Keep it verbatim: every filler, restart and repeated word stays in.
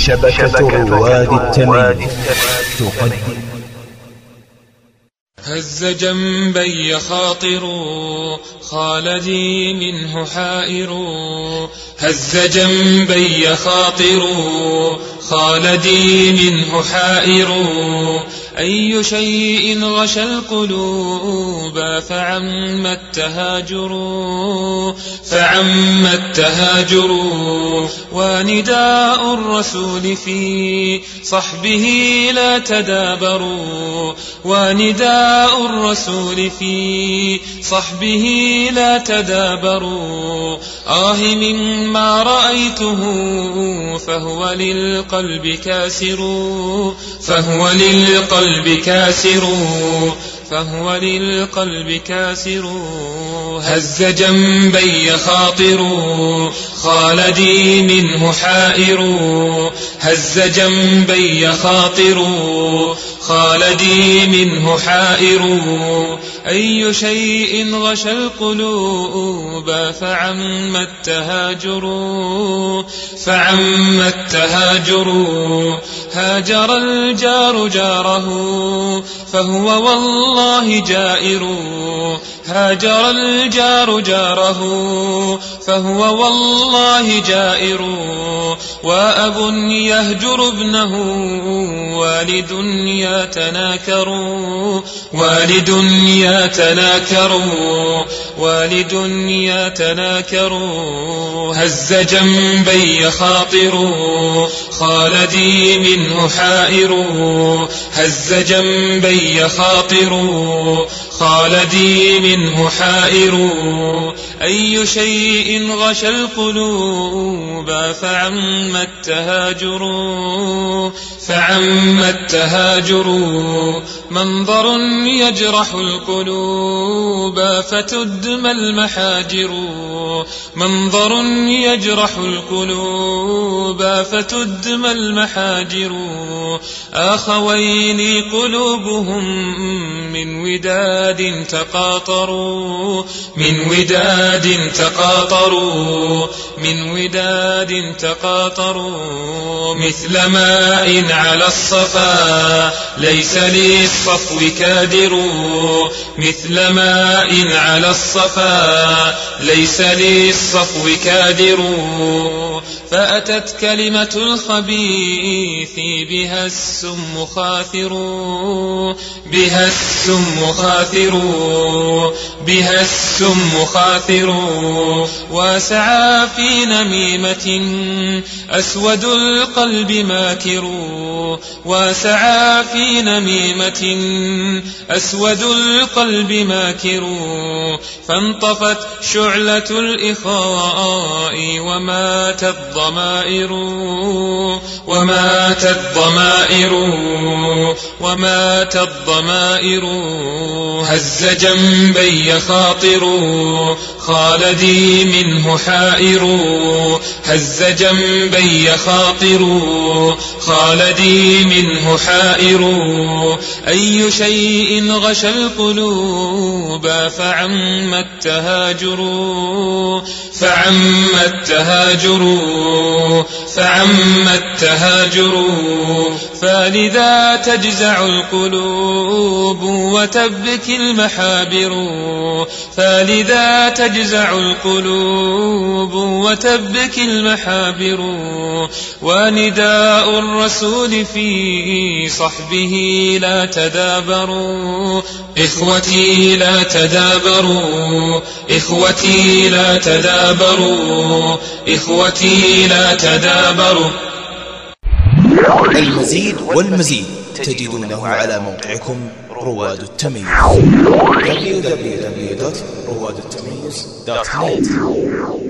شبكة رواد التمييز تقدم. هز جنبي خاطر خالدي منه حائر، هز جنبي خاطر خالدي منه حائر، أي شيء غشى القلوب فعم التهاجر، فعم التهاجر، ونداء الرسول في صحبه لا تدابروا، ونداء الرسول في صحبه لا تدابروا، آه مما رأيته فهو للقلب كاسر، فهو للقلب كاسر، فهو للقلب كاسر، هز جنبي خاطر خالدي منه حائر، هز جنبي خاطر خالدي منه حائر، أي شيء غشى القلوب فعم التهاجر، فعم التهاجر، هاجر الجار جاره فهو والله جائر، هاجر الجار جاره فهو والله جائر، وأب يهجر ابنه والد يتناكر، والد يتناكر، والد يتناكر، هز جنبي خاطر خالدي منه حائر، هز جنبي خاطر خالدي منه حائر، أي شيء غشى القلوب فعم التهاجر، فعم التهاجر، منظر يجرح القلوب فتدمى المحاجر، منظر يجرح القلوب فتدمى المحاجر، أخويني قلوبهم من وداد تقاطروا، من وداد تقاطروا، من وداد تقاطروا، مثل ماء على الصفا ليس للصفو كادر، مثل ماء على الصفا ليس للصفو كادر، فأتت كلمة الخبيث بها السم خاثر، بها السم خاثر، بها السم خاثر، وسعى في نميمة أسود القلب ماكر، وسعى في نميمة أسود القلب ماكر، فانطفت شعلة الإخاء وماتت الضمائر، وماتت الضمائر، وماتت الضمائر، هز جنبي خاطر خالدي منه حائر، هز جنبي خاطر خالدي منه حائر، أي شيء غشى القلوب فعم التهاجر، فعم التهاجر، فعم التهاجر، فلذا تجزع القلوب وتبكي المحابر، فلذا تجزع القلوب وتبكي المحابر، ونداء الرسول في صحبه لا تدابروا، إخوتي لا تدابروا، إخوتي لا تدابروا، إخوتي لا تدابروا. المزيد والمزيد تجدونه على موقعكم رواد التمييز دبليو دبليو دبليو دوت رواد التمييز دوت نت.